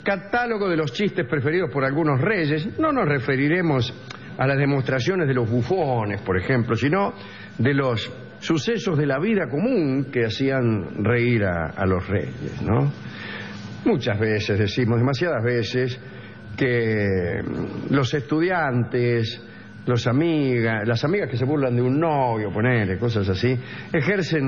catálogo de los chistes preferidos por algunos reyes. No nos referiremos a las demostraciones de los bufones, por ejemplo, sino de los sucesos de la vida común que hacían reír a los reyes, ¿no? Muchas veces decimos, demasiadas veces, que los estudiantes, las amigas que se burlan de un novio, ponele, cosas así, ejercen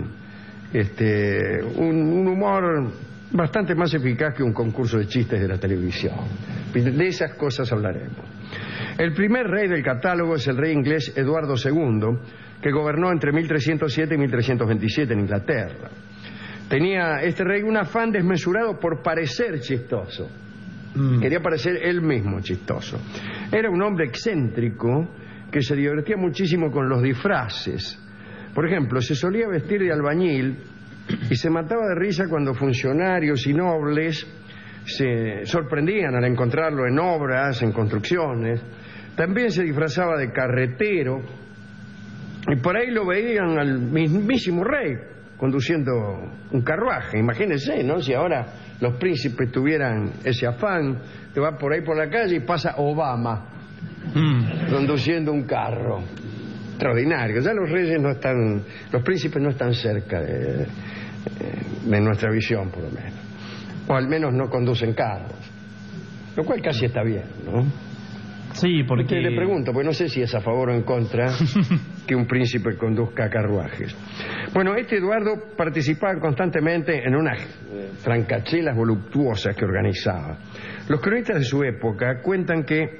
un humor bastante más eficaz que un concurso de chistes de la televisión. De esas cosas hablaremos. El primer rey del catálogo es el rey inglés Eduardo II, que gobernó entre 1307 y 1327 en Inglaterra. Tenía este rey un afán desmesurado por parecer chistoso. Quería parecer él mismo chistoso. Era un hombre excéntrico que se divertía muchísimo con los disfraces. Por ejemplo, se solía vestir de albañil y se mataba de risa cuando funcionarios y nobles se sorprendían al encontrarlo en obras, en construcciones. También se disfrazaba de carretero y por ahí lo veían al mismísimo rey conduciendo un carruaje. Imagínense, ¿no? Si ahora los príncipes tuvieran ese afán, te va por ahí por la calle y pasa Obama conduciendo un carro. Extraordinario. Ya los reyes no están, los príncipes no están cerca de nuestra visión, por lo menos. O al menos no conducen carros. Lo cual casi está bien, ¿no? Sí, porque... Le pregunto, porque no sé si es a favor o en contra que un príncipe conduzca carruajes. Bueno, Eduardo participaba constantemente en unas francachelas voluptuosas que organizaba. Los cronistas de su época cuentan que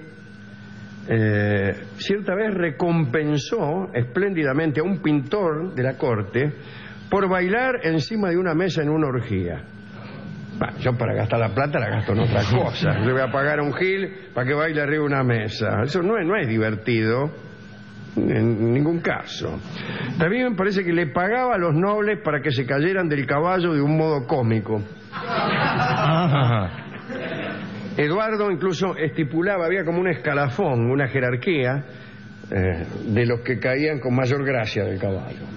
cierta vez recompensó espléndidamente a un pintor de la corte por bailar encima de una mesa en una orgía. Bueno, yo para gastar la plata la gasto en otra cosa. Le voy a pagar a un gil para que baile arriba de una mesa. Eso no es divertido en ningún caso. También me parece que le pagaba a los nobles para que se cayeran del caballo de un modo cómico. Eduardo incluso estipulaba, había como un escalafón, una jerarquía de los que caían con mayor gracia del caballo.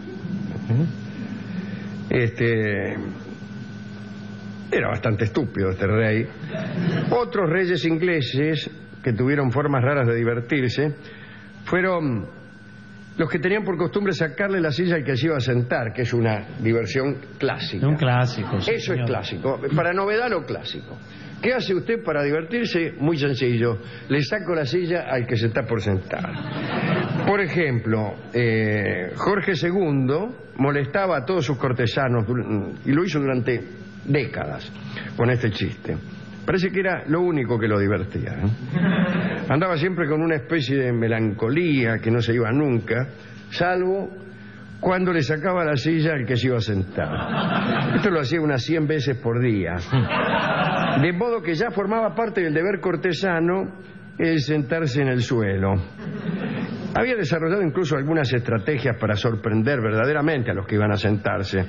Era bastante estúpido este rey. Otros reyes ingleses que tuvieron formas raras de divertirse fueron los que tenían por costumbre sacarle la silla al que se iba a sentar, que es una diversión clásica. Un clásico. Sí, eso señor. Es clásico. Para novedad, lo clásico. ¿Qué hace usted para divertirse? Muy sencillo. Le saco la silla al que se está por sentar. Por ejemplo, Jorge II molestaba a todos sus cortesanos y lo hizo durante décadas con este chiste. Parece que era lo único que lo divertía, ¿eh? Andaba siempre con una especie de melancolía que no se iba nunca, salvo cuando le sacaba la silla al que se iba a sentar. Esto lo hacía unas 100 veces por día. De modo que ya formaba parte del deber cortesano el sentarse en el suelo. Había desarrollado incluso algunas estrategias para sorprender verdaderamente a los que iban a sentarse.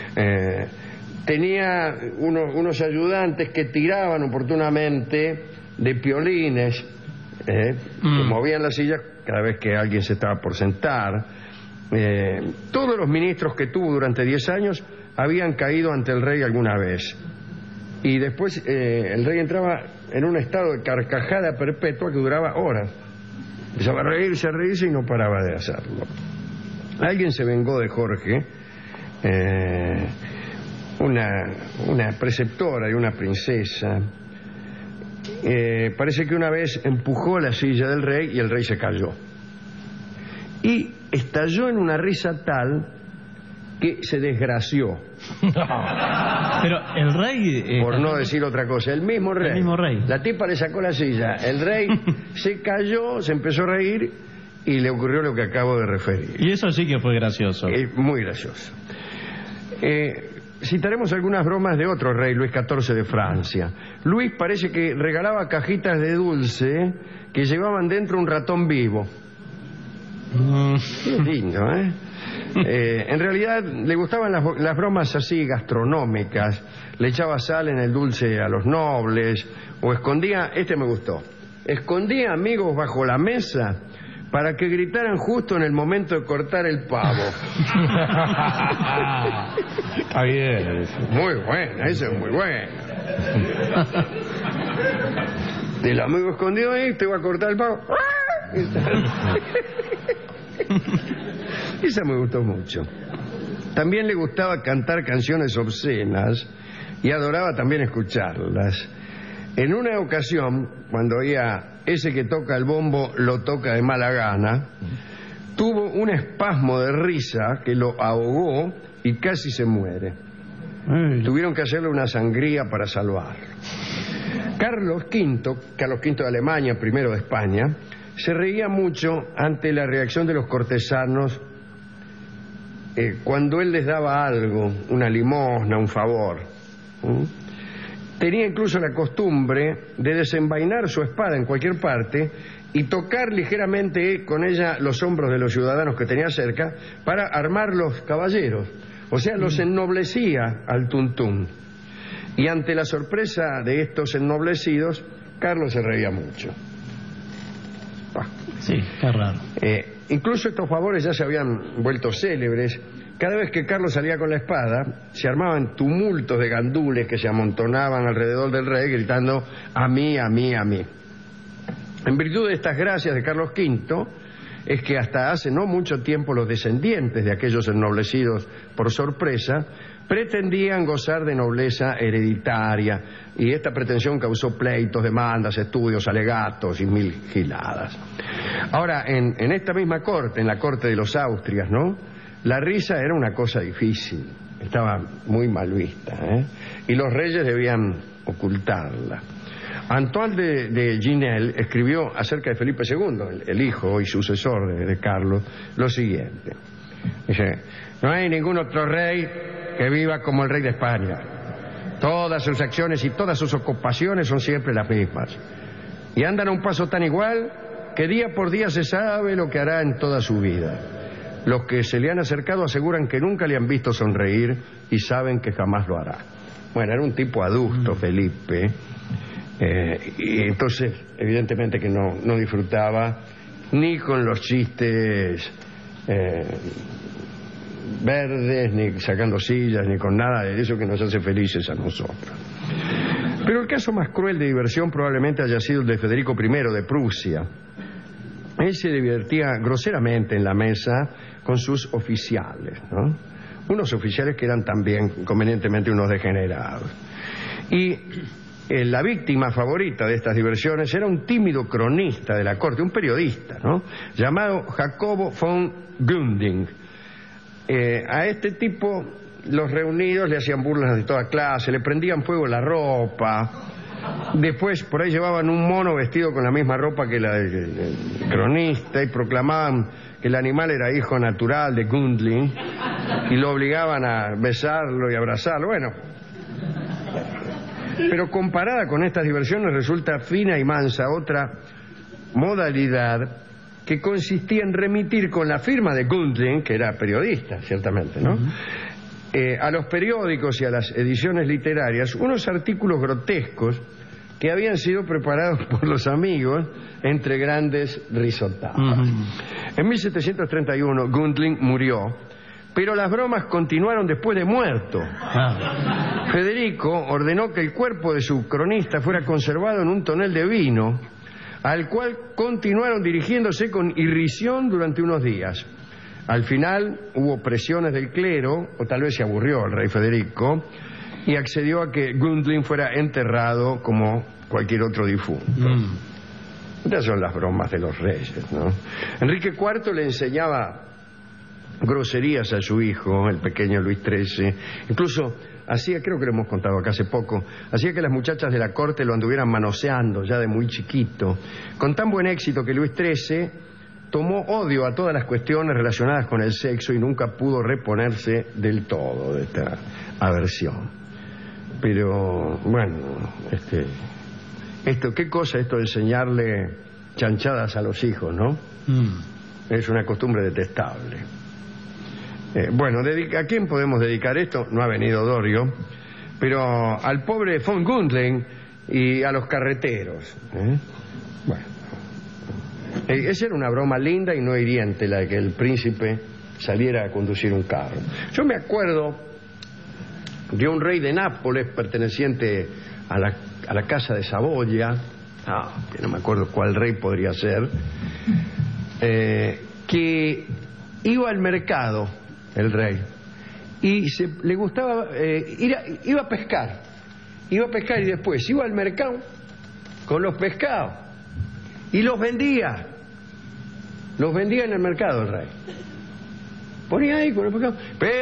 Tenía unos ayudantes que tiraban oportunamente de piolines, que movían la silla cada vez que alguien se estaba por sentar. Todos los ministros que tuvo durante 10 años habían caído ante el rey alguna vez. Y después el rey entraba en un estado de carcajada perpetua que duraba horas. Empezaba a reírse y no paraba de hacerlo. Alguien se vengó de Jorge. Una preceptora y una princesa. Parece que una vez empujó la silla del rey y el rey se cayó. Y estalló en una risa tal que se desgració. Pero el rey... por no decir otra cosa, el mismo rey. El mismo rey. La tipa le sacó la silla, el rey se cayó, se empezó a reír y le ocurrió lo que acabo de referir. Y eso sí que fue gracioso. Muy gracioso. Citaremos algunas bromas de otro rey, Luis XIV de Francia. Luis parece que regalaba cajitas de dulce que llevaban dentro un ratón vivo. Qué lindo, ¿eh? En realidad le gustaban las bromas así gastronómicas. Le echaba sal en el dulce a los nobles, o escondía, me gustó, escondía amigos bajo la mesa para que gritaran justo en el momento de cortar el pavo. Está bien. Muy buena, eso es muy bueno. El amigo escondido ahí te va a cortar el pavo. Esa me gustó mucho. También le gustaba cantar canciones obscenas y adoraba también escucharlas. En una ocasión, cuando oía ese que toca el bombo lo toca de mala gana, tuvo un espasmo de risa que lo ahogó y casi se muere. Tuvieron que hacerle una sangría para salvarlo. Carlos V de Alemania, primero de España, se reía mucho ante la reacción de los cortesanos cuando él les daba algo, una limosna, un favor. Tenía incluso la costumbre de desenvainar su espada en cualquier parte y tocar ligeramente con ella los hombros de los ciudadanos que tenía cerca para armar los caballeros. O sea, los ennoblecía al tuntún. Y ante la sorpresa de estos ennoblecidos, Carlos se reía mucho. Sí, qué raro. Incluso estos favores ya se habían vuelto célebres. Cada vez que Carlos salía con la espada, se armaban tumultos de gandules que se amontonaban alrededor del rey gritando a mí, a mí, a mí. En virtud de estas gracias de Carlos V, es que hasta hace no mucho tiempo los descendientes de aquellos ennoblecidos por sorpresa pretendían gozar de nobleza hereditaria, y esta pretensión causó pleitos, demandas, estudios, alegatos y mil giladas. Ahora, en esta misma corte, en la corte de los Austrias, ¿no?, la risa era una cosa difícil, estaba muy mal vista, y los reyes debían ocultarla. Antoine de Ginel escribió acerca de Felipe II, el hijo y sucesor de Carlos, lo siguiente. Dice: no hay ningún otro rey que viva como el rey de España. Todas sus acciones y todas sus ocupaciones son siempre las mismas. Y andan a un paso tan igual que día por día se sabe lo que hará en toda su vida. Los que se le han acercado aseguran que nunca le han visto sonreír y saben que jamás lo hará. Bueno, era un tipo adusto, Felipe. Y entonces, evidentemente que no disfrutaba ni con los chistes verdes, ni sacando sillas, ni con nada de eso que nos hace felices a nosotros. Pero el caso más cruel de diversión probablemente haya sido el de Federico I de Prusia. Él se divertía groseramente en la mesa con sus oficiales, ¿no? Unos oficiales que eran también convenientemente unos degenerados. Y la víctima favorita de estas diversiones era un tímido cronista de la corte, un periodista, ¿no?, llamado Jacobo von Gunding. A este tipo los reunidos le hacían burlas de toda clase, le prendían fuego la ropa. Después por ahí llevaban un mono vestido con la misma ropa que la del cronista y proclamaban que el animal era hijo natural de Gundling y lo obligaban a besarlo y abrazarlo. Bueno, pero comparada con estas diversiones resulta fina y mansa otra modalidad que consistía en remitir con la firma de Gundling, que era periodista, ciertamente, ¿no?, a los periódicos y a las ediciones literarias unos artículos grotescos que habían sido preparados por los amigos entre grandes risotadas. En 1731 Gundling murió, pero las bromas continuaron después de muerto. Federico ordenó que el cuerpo de su cronista fuera conservado en un tonel de vino, al cual continuaron dirigiéndose con irrisión durante unos días. Al final hubo presiones del clero, o tal vez se aburrió el rey Federico, y accedió a que Gundling fuera enterrado como cualquier otro difunto. Estas son las bromas de los reyes, ¿no? Enrique IV le enseñaba groserías a su hijo, el pequeño Luis XIII. Incluso hacía, creo que lo hemos contado acá hace poco, hacía que las muchachas de la corte lo anduvieran manoseando ya de muy chiquito, con tan buen éxito que Luis XIII tomó odio a todas las cuestiones relacionadas con el sexo y nunca pudo reponerse del todo de esta aversión. Pero, bueno, ¿qué cosa esto de enseñarle chanchadas a los hijos, no? Es una costumbre detestable. Bueno, ¿a quién podemos dedicar esto? No ha venido Dorio, pero al pobre von Gundling y a los carreteros. Bueno, esa era una broma linda y no hiriente, la de que el príncipe saliera a conducir un carro. Yo me acuerdo de un rey de Nápoles perteneciente a la casa de Saboya, que no me acuerdo cuál rey podría ser, que iba al mercado, el rey, y le gustaba iba a pescar y después iba al mercado con los pescados y los vendía en el mercado el rey. Ponía ahí con los pescados,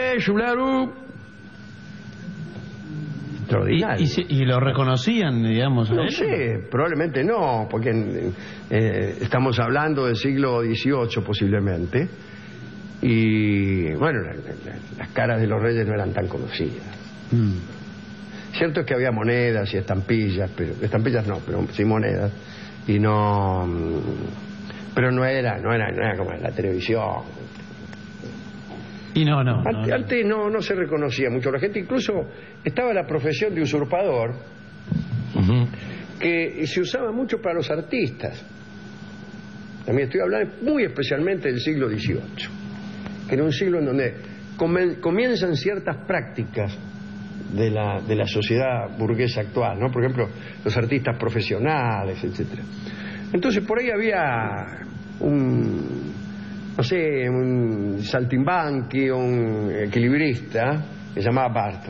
extraordinario. ¿Y lo reconocían, digamos? No sé, probablemente no, porque estamos hablando del siglo XVIII posiblemente, y bueno, las caras de los reyes no eran tan conocidas. Cierto es que había monedas y estampillas, pero sí monedas, y no, pero no era como en la televisión. Y no. Antes no se reconocía mucho la gente, incluso estaba la profesión de usurpador, que se usaba mucho para los artistas. También estoy hablando muy especialmente del siglo XVIII, que era un siglo en donde comienzan ciertas prácticas de la sociedad burguesa actual, ¿no? Por ejemplo, los artistas profesionales, etcétera. Entonces por ahí había un saltimbanqui o un equilibrista que se llamaba Barton,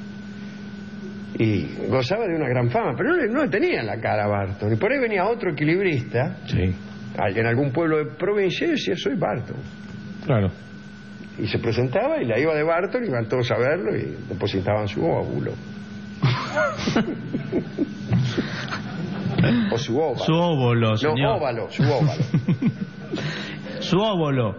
y gozaba de una gran fama, pero no le tenía la cara a Barton. Y por ahí venía otro equilibrista, en algún pueblo de provincia, y decía: soy Barton. Claro. Y se presentaba y la iba de Barton, y iban todos a verlo y depositaban su óvulo. O su óvalo. Su óvulo, señor. No, óvalo, su óvalo. Su óvulo.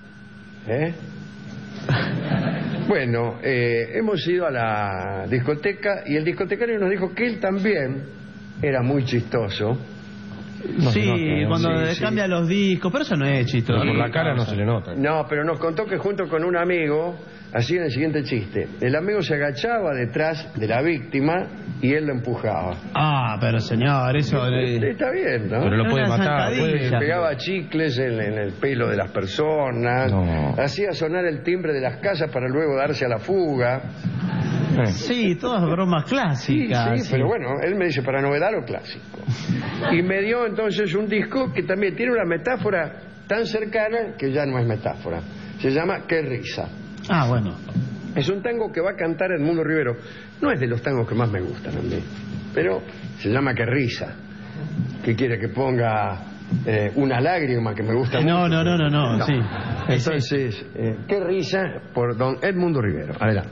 Bueno, hemos ido a la discoteca y el discotecario nos dijo que él también era muy chistoso. Cuando cambia los discos, pero eso no es chistoso. Por la cara no se le nota. No, pero nos contó que junto con un amigo hacían el siguiente chiste: el amigo se agachaba detrás de la víctima y él lo empujaba. Pero señor, eso... Está bien, ¿no? Pero lo puede matar. Pegaba chicles en el pelo de las personas, hacía sonar el timbre de las casas para luego darse a la fuga. Sí, todas bromas clásicas. Sí, pero bueno, él me dice: para novedad lo clásico. Y me dio entonces un disco que también tiene una metáfora tan cercana que ya no es metáfora. Se llama Qué risa. Bueno. Es un tango que va a cantar Edmundo Rivero. No es de los tangos que más me gustan a mí, pero se llama Qué risa. ¿Qué quiere que ponga? Una lágrima, que me gusta mucho. No. Sí. Entonces, Qué risa, por don Edmundo Rivero. Adelante.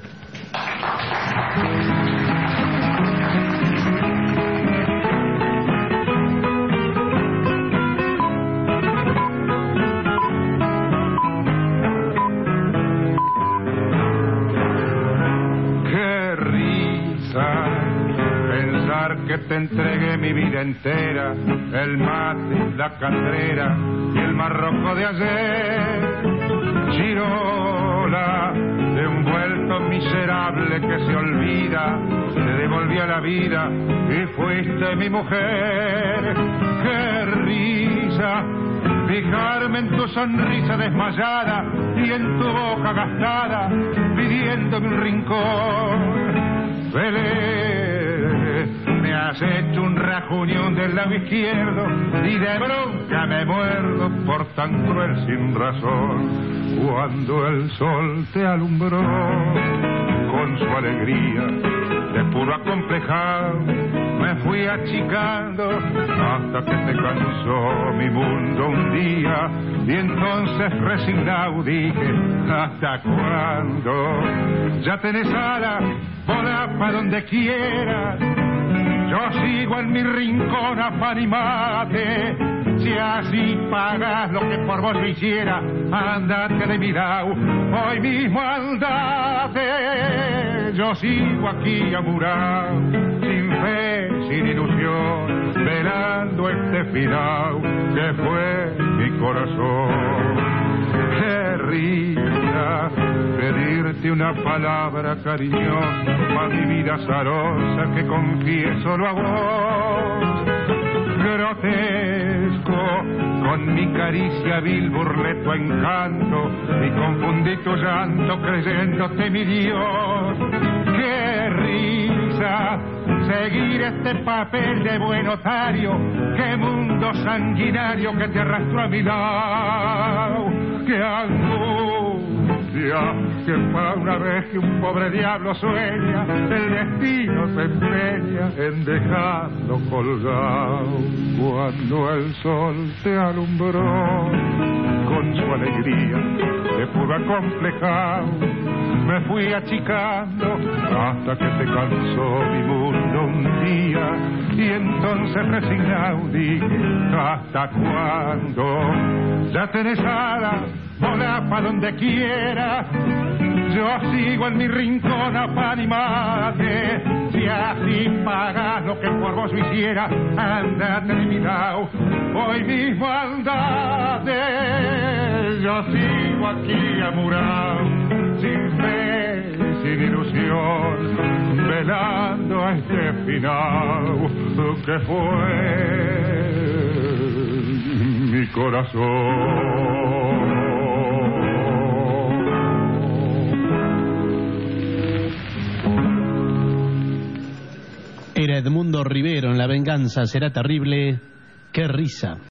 Qué risa pensar que te entregué mi vida entera, el mate, la caldera y el marroco de ayer. Chirola de un vuelto miserable que se olvida, te devolví a la vida y fuiste mi mujer. Qué risa fijarme en tu sonrisa desmayada y en tu boca gastada pidiéndome un rincón. Belén, me has hecho un rajuñón del lado izquierdo y de bronca me muerdo por tan cruel sin razón. Cuando el sol te alumbró con su alegría de puro acomplejado, me fui achicando hasta que te cansó mi mundo un día, y entonces resignado dije: ¿hasta cuándo? Ya tenés alas, volá pa' donde quieras, yo sigo en mi rincón a pan y mate. Si así pagas lo que por vos yo hiciera, andate de mi lado, hoy mismo andate. Yo sigo aquí amurado, sin fe, sin ilusión, velando este final que fue mi corazón. Qué risa pedirte una palabra cariñosa pa' mi vida azarosa que confieso lo a vos. Grotesco, con mi caricia vil burlé tu encanto y confundí tu llanto creyéndote mi Dios. Qué risa seguir este papel de buen otario. Qué mundo sanguinario que te arrastró a mi lado. Qué angustia, que para una vez que un pobre diablo sueña, el destino se empeña en dejarlo colgado. Cuando el sol te alumbró con su alegría, te pudo acomplejar. Me fui achicando hasta que te cansó mi mundo un día, y entonces resignado dije, ¿hasta cuándo? Ya tenés alas, volá pa' donde quiera, yo sigo en mi rincón a pan y mate. Si así pagas lo que por vos hiciera, andate de mi lado, hoy mismo andate. Yo sigo aquí amurado, sin fe, sin ilusión, velando a este final que fue mi corazón. Era Edmundo Rivero en La venganza será terrible. ¡Qué risa!